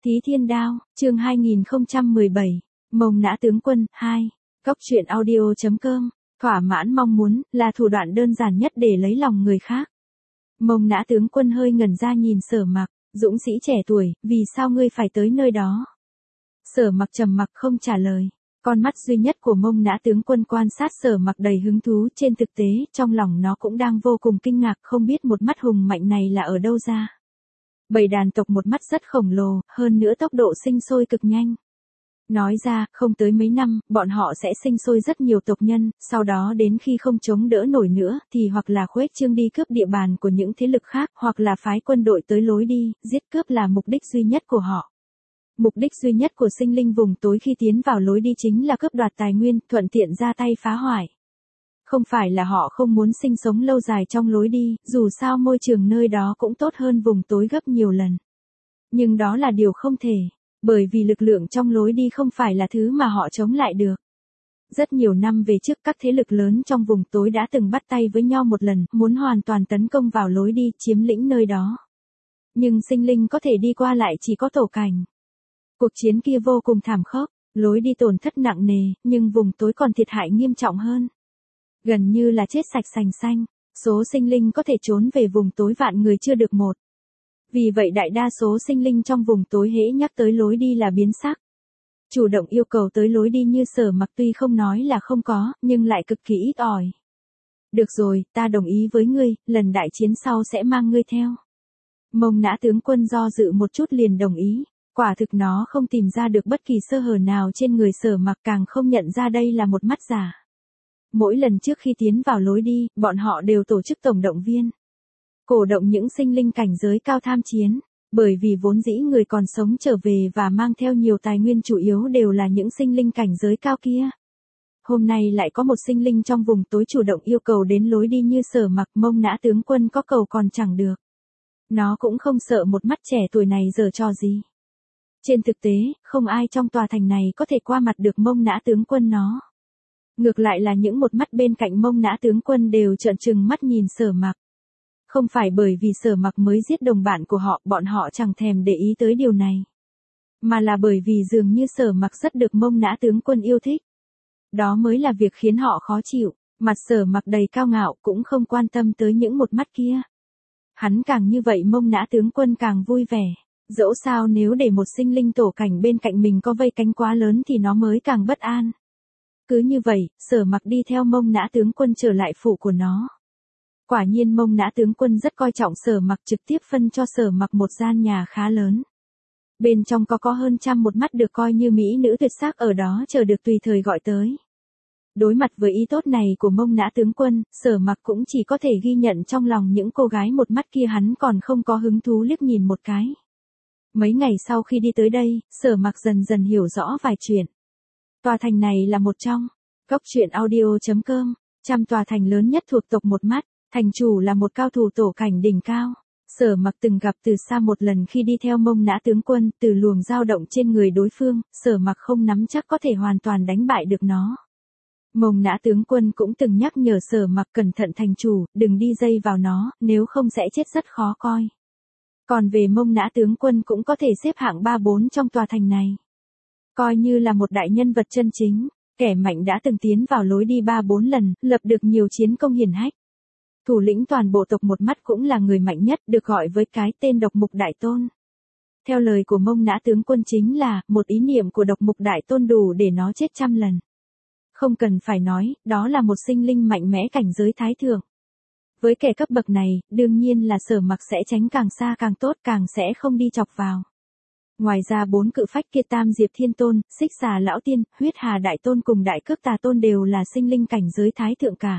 Thí Thiên Đao, chương 2017, Mông Nã Tướng Quân, 2, Cốc truyện audio.com, thỏa mãn mong muốn, là thủ đoạn đơn giản nhất để lấy lòng người khác. Mông Nã Tướng Quân hơi ngẩn ra nhìn Sở Mặc, dũng sĩ trẻ tuổi, vì sao ngươi phải tới nơi đó? Sở Mặc trầm mặc không trả lời. Con mắt duy nhất của Mông Nã Tướng Quân quan sát Sở Mặc đầy hứng thú, trên thực tế, trong lòng nó cũng đang vô cùng kinh ngạc, không biết một mắt hùng mạnh này là ở đâu ra. Bầy đàn tộc một mắt rất khổng lồ, hơn nữa tốc độ sinh sôi cực nhanh. Nói ra, không tới mấy năm, bọn họ sẽ sinh sôi rất nhiều tộc nhân, sau đó đến khi không chống đỡ nổi nữa, thì hoặc là khuếch trương đi cướp địa bàn của những thế lực khác, hoặc là phái quân đội tới lối đi, giết cướp là mục đích duy nhất của họ. Mục đích duy nhất của sinh linh vùng tối khi tiến vào lối đi chính là cướp đoạt tài nguyên, thuận tiện ra tay phá hoại. Không phải là họ không muốn sinh sống lâu dài trong lối đi, dù sao môi trường nơi đó cũng tốt hơn vùng tối gấp nhiều lần. Nhưng đó là điều không thể, bởi vì lực lượng trong lối đi không phải là thứ mà họ chống lại được. Rất nhiều năm về trước các thế lực lớn trong vùng tối đã từng bắt tay với nhau một lần, muốn hoàn toàn tấn công vào lối đi, chiếm lĩnh nơi đó. Nhưng sinh linh có thể đi qua lại chỉ có tổ cảnh. Cuộc chiến kia vô cùng thảm khốc, lối đi tổn thất nặng nề, nhưng vùng tối còn thiệt hại nghiêm trọng hơn. Gần như là chết sạch sành xanh, số sinh linh có thể trốn về vùng tối vạn người chưa được một. Vì vậy đại đa số sinh linh trong vùng tối hễ nhắc tới lối đi là biến sắc. Chủ động yêu cầu tới lối đi như Sở Mặc tuy không nói là không có, nhưng lại cực kỳ ít ỏi. Được rồi, ta đồng ý với ngươi, lần đại chiến sau sẽ mang ngươi theo. Mông Nã Tướng Quân do dự một chút liền đồng ý. Quả thực nó không tìm ra được bất kỳ sơ hở nào trên người Sở Mặc, càng không nhận ra đây là một mắt giả. Mỗi lần trước khi tiến vào lối đi, bọn họ đều tổ chức tổng động viên. Cổ động những sinh linh cảnh giới cao tham chiến, bởi vì vốn dĩ người còn sống trở về và mang theo nhiều tài nguyên chủ yếu đều là những sinh linh cảnh giới cao kia. Hôm nay lại có một sinh linh trong vùng tối chủ động yêu cầu đến lối đi như Sở Mặc, Mông Nã Tướng Quân có cầu còn chẳng được. Nó cũng không sợ một mắt trẻ tuổi này giở trò gì. Trên thực tế, không ai trong tòa thành này có thể qua mặt được Mông Nã Tướng Quân nó. Ngược lại là những một mắt bên cạnh Mông Nã Tướng Quân đều trợn trừng mắt nhìn Sở Mặc. Không phải bởi vì Sở Mặc mới giết đồng bạn của họ, bọn họ chẳng thèm để ý tới điều này. Mà là bởi vì dường như Sở Mặc rất được Mông Nã Tướng Quân yêu thích. Đó mới là việc khiến họ khó chịu, mặt Sở Mặc đầy cao ngạo cũng không quan tâm tới những một mắt kia. Hắn càng như vậy Mông Nã Tướng Quân càng vui vẻ. Dẫu sao nếu để một sinh linh tổ cảnh bên cạnh mình có vây cánh quá lớn thì nó mới càng bất an. Cứ như vậy, Sở Mặc đi theo Mông Nã Tướng Quân trở lại phủ của nó. Quả nhiên Mông Nã Tướng Quân rất coi trọng Sở Mặc, trực tiếp phân cho Sở Mặc một gian nhà khá lớn. Bên trong có hơn trăm một mắt được coi như mỹ nữ tuyệt sắc ở đó chờ được tùy thời gọi tới. Đối mặt với ý tốt này của Mông Nã Tướng Quân, Sở Mặc cũng chỉ có thể ghi nhận trong lòng những cô gái một mắt kia hắn còn không có hứng thú liếc nhìn một cái. Mấy ngày sau khi đi tới đây, Sở Mặc dần dần hiểu rõ vài chuyện. Tòa thành này là một trong Cốc truyện audio.com, trăm tòa thành lớn nhất thuộc tộc một mắt, thành chủ là một cao thủ tổ cảnh đỉnh cao. Sở Mặc từng gặp từ xa một lần khi đi theo Mông Nã Tướng Quân, từ luồng dao động trên người đối phương, Sở Mặc không nắm chắc có thể hoàn toàn đánh bại được nó. Mông Nã Tướng Quân cũng từng nhắc nhở Sở Mặc cẩn thận thành chủ, đừng đi dây vào nó, nếu không sẽ chết rất khó coi. Còn về Mông Nã Tướng Quân cũng có thể xếp hạng 3-4 trong tòa thành này. Coi như là một đại nhân vật chân chính, kẻ mạnh đã từng tiến vào lối đi 3-4 lần, lập được nhiều chiến công hiển hách. Thủ lĩnh toàn bộ tộc một mắt cũng là người mạnh nhất, được gọi với cái tên Độc Mục Đại Tôn. Theo lời của Mông Nã Tướng Quân chính là, một ý niệm của Độc Mục Đại Tôn đủ để nó chết trăm lần. Không cần phải nói, đó là một sinh linh mạnh mẽ cảnh giới thái thượng. Với kẻ cấp bậc này, đương nhiên là Sở Mặc sẽ tránh càng xa càng tốt, càng sẽ không đi chọc vào. Ngoài ra 4 cự phách kia Tam Diệp Thiên Tôn, Xích Xà Lão Tiên, Huyết Hà Đại Tôn cùng Đại Cước Tà Tôn đều là sinh linh cảnh giới thái thượng cả.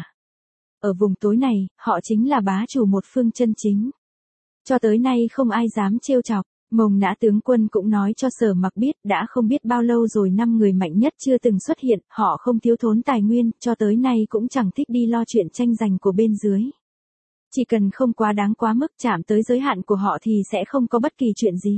Ở vùng tối này, họ chính là bá chủ một phương chân chính. Cho tới nay không ai dám trêu chọc. Mông Nã Tướng Quân cũng nói cho Sở Mặc biết, đã không biết bao lâu rồi 5 người mạnh nhất chưa từng xuất hiện, họ không thiếu thốn tài nguyên, cho tới nay cũng chẳng thích đi lo chuyện tranh giành của bên dưới. Chỉ cần không quá đáng quá mức chạm tới giới hạn của họ thì sẽ không có bất kỳ chuyện gì.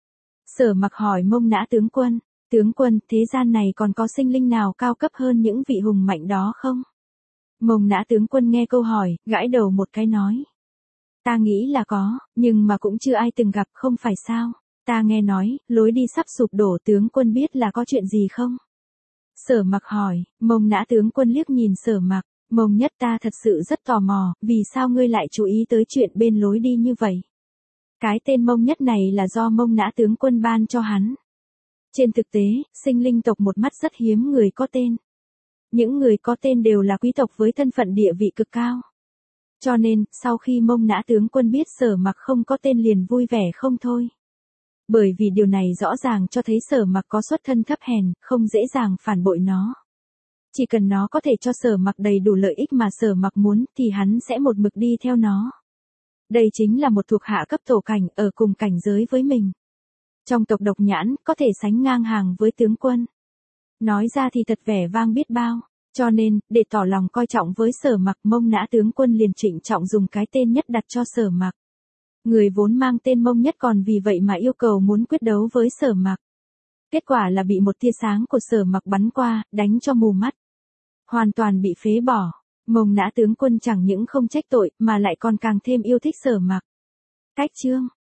Sở Mặc hỏi Mông Nã Tướng Quân, thế gian này còn có sinh linh nào cao cấp hơn những vị hùng mạnh đó không? Mông Nã Tướng Quân nghe câu hỏi, gãi đầu một cái nói. Ta nghĩ là có, nhưng mà cũng chưa ai từng gặp, không phải sao? Ta nghe nói, lối đi sắp sụp đổ, tướng quân biết là có chuyện gì không? Sở Mặc hỏi. Mông Nã tướng quân liếc nhìn Sở Mặc. Mông Nhất, ta thật sự rất tò mò, vì sao ngươi lại chú ý tới chuyện bên lối đi như vậy? Cái tên Mông Nhất này là do Mông Nã tướng quân ban cho hắn. Trên thực tế, sinh linh tộc một mắt rất hiếm người có tên. Những người có tên đều là quý tộc với thân phận địa vị cực cao. Cho nên, sau khi Mông Nã tướng quân biết Sở Mặc không có tên liền vui vẻ không thôi. Bởi vì điều này rõ ràng cho thấy Sở Mặc có xuất thân thấp hèn, không dễ dàng phản bội nó. Chỉ cần nó có thể cho Sở Mặc đầy đủ lợi ích mà Sở Mặc muốn thì hắn sẽ một mực đi theo nó. Đây chính là một thuộc hạ cấp tổ cảnh ở cùng cảnh giới với mình. Trong tộc Độc Nhãn, có thể sánh ngang hàng với tướng quân. Nói ra thì thật vẻ vang biết bao. Cho nên, để tỏ lòng coi trọng với Sở Mặc, Mông Nã tướng quân liền trịnh trọng dùng cái tên Nhất đặt cho Sở Mặc. Người vốn mang tên Mông Nhất còn vì vậy mà yêu cầu muốn quyết đấu với Sở Mặc. Kết quả là bị một tia sáng của Sở Mặc bắn qua, đánh cho mù mắt. Hoàn toàn bị phế bỏ. Mông Nã tướng quân chẳng những không trách tội, mà lại còn càng thêm yêu thích Sở Mặc. Cách chương